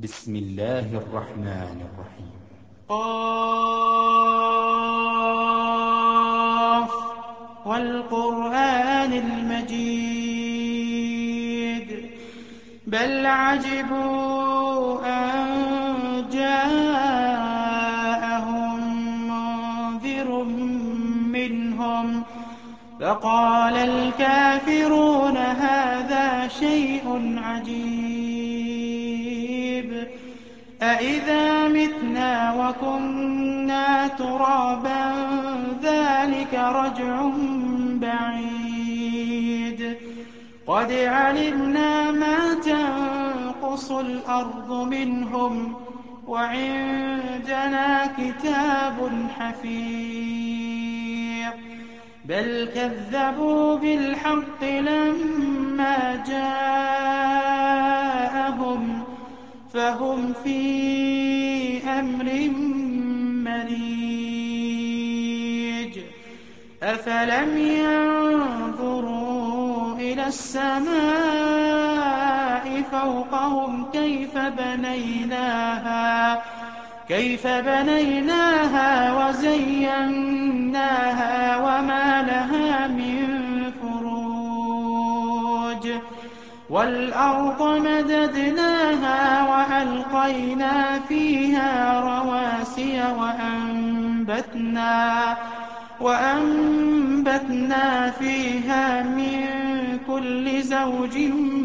بسم الله الرحمن الرحيم. قاف والقرآن المجيد بل عجبوا أن جاءهم منذر منهم فقال الكافرون هذا شيء عجيب أإذا متنا وكنا ترابا ذلك رجع بعيد قد علمنا ما تنقص الأرض منهم وعندنا كتاب حفيظ بل كذبوا بالحق لما جاءهم فهم في أمر مريج أفلم ينظروا إلى السماء فوقهم كيف بنيناها وزيناها وما لها من فروج والأرض مددناها وألقينا فيها رواسي وأنبتنا فيها من كل زوج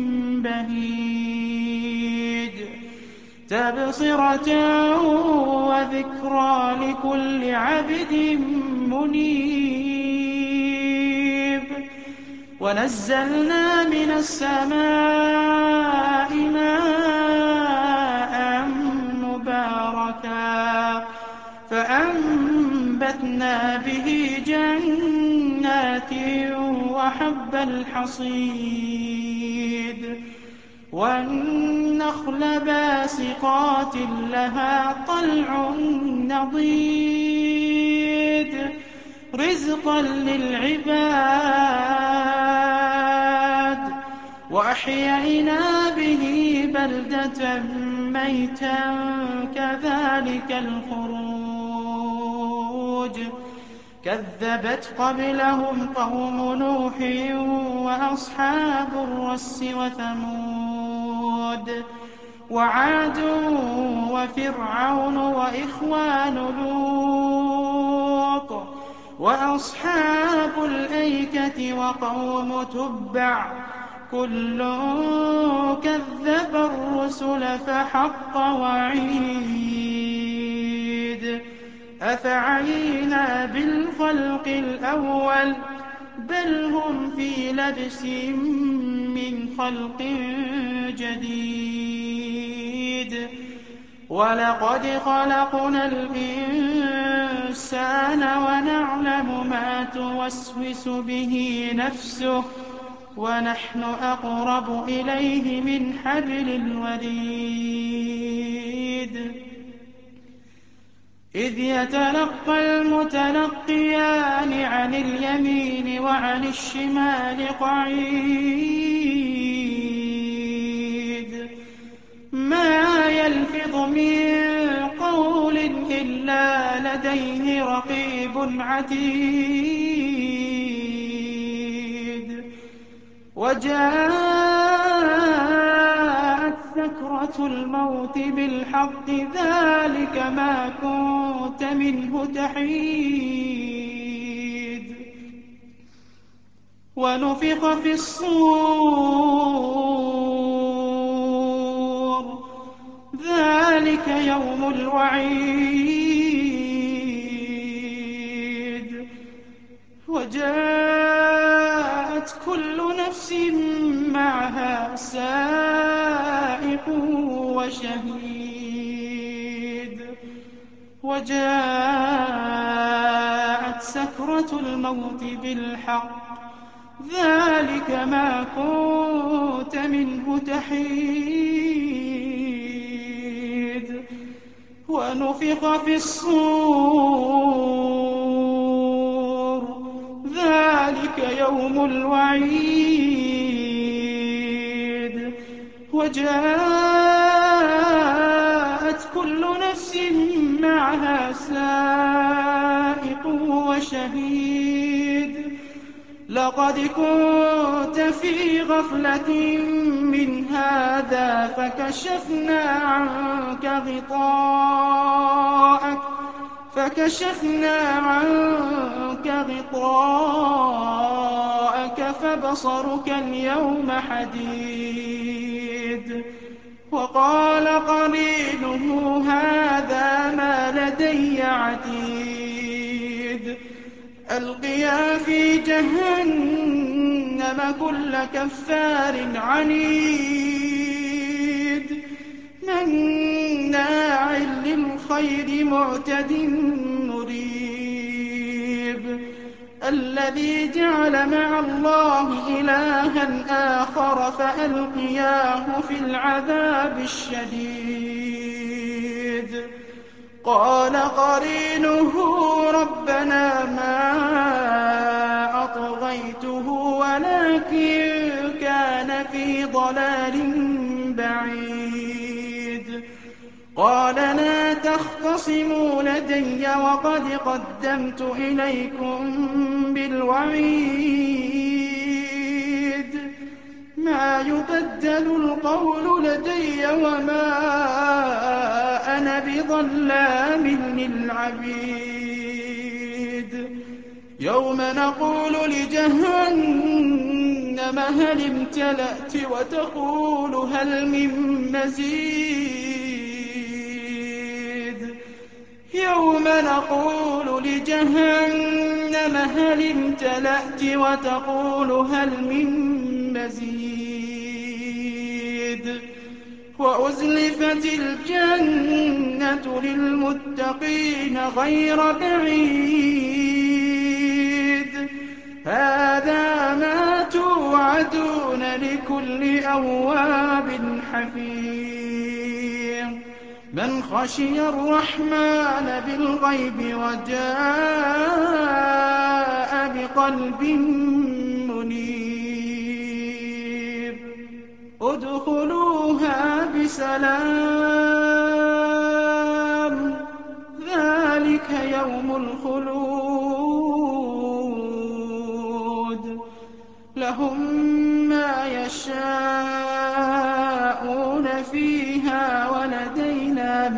بهيج تبصرة وذكرى لكل عبد منيب ونزلنا من السماء ماء مباركا فأنبتنا به جنات وحب الحصيد والنخل باسقات لها طلع نضيد رزقا للعباد وأحيينا به بلدة ميتا كذلك الخروج كذبت قبلهم قوم نوح وأصحاب الرس وثمود وعاد وفرعون وإخوان لوط وأصحاب الأيكة وقوم تبع كل كذب الرسل فحق وعيد أفعينا بالخلق الأول بل هم في لبس من خلق جديد ولقد خلقنا الإنسان ونعلم ما توسوس به نفسه ونحن أقرب إليه من حبل الوريد إذ يتلقى المتلقيان عن اليمين وعن الشمال قعيد ما يلفظ من قول إلا لديه رقيب عتيد وجاءت سكرة الموت بالحق ذلك ما كنت منه تحيد ونفخ في الصور ذلك يوم الوعيد وجاءت كل نفس معها سائق وشهيد وجاءت سكرة الموت بالحق ذلك ما كنت منه تحيد ونفخ في الصور ذلك يوم الوعيد وجاءت شهيد لقد كنت في غفلة من هذا فكشفنا عنك غطاءك فبصرك اليوم حديد وقال قرينه هذا ما لدي عتيد ألقيا في جهنم كل كفار عنيد مناع للخير معتد مريب الذي جعل مع الله إلها آخر فألقياه في العذاب الشديد قال قرينه ربنا ما أطغيته ولكن كان في ضلال بعيد قال لا تختصموا لدي وقد قدمت إليكم بالوعيد ما يبدل القول لدي وما أنا بظلام للعبيد يوم نقول لجهنم هل امتلأت وتقول هل من مزيد يوم نقول لجهنم هل امتلأت وتقول هل من مزيد وأزلفت الجنة للمتقين غير بعيد هذا ما توعدون لكل أواب حفيظ من خشي الرحمن بالغيب وجاء بقلب منيب ادخلوها بسلام ذلك يوم الخلود لهم ما يشاءون فيها ولدينا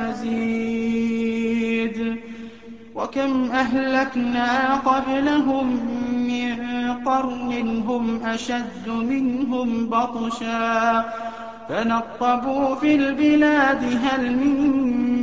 مزيد وكم أهلكنا قبلهم من قرن هم أشد منهم بطشا فنقبوا في البلاد هل من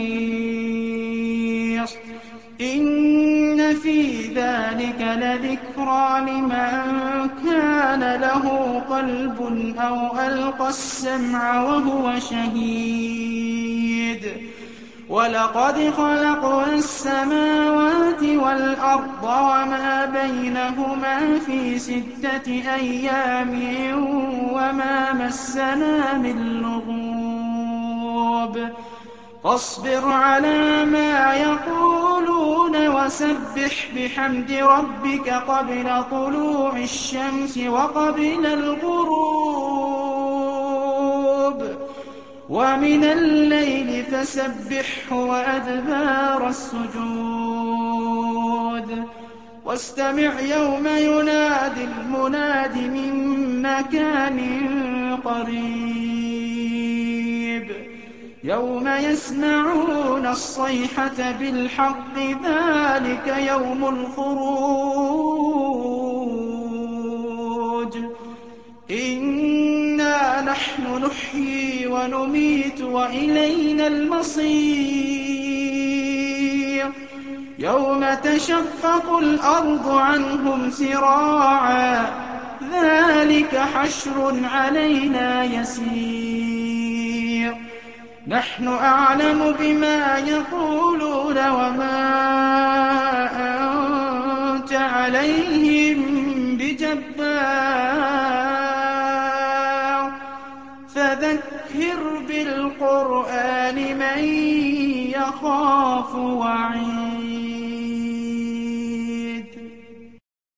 محيص إن في ذلك لذكرى لمن كان له قلب أو ألقى السمع وهو شهيد ولقد خلقنا السماوات والأرض وما بينهما في 6 أيام وما مسنا من لغوب فاصبر على ما يقولون وسبح بحمد ربك قبل طلوع الشمس وقبل الغروب ومن الليل فسبحه وأدبار السجود واستمع يوم ينادي المناد من مكان قريب يوم يسمعون الصيحة بالحق ذلك يوم الخروج إنا نحن نحيي ونميت وإلينا المصير يوم تشقق الأرض عنهم سراعا ذلك حشر علينا يسير نحن أعلم بما يقولون وما أنت عليهم بجبار فذكر بالقرآن من يخاف وعيد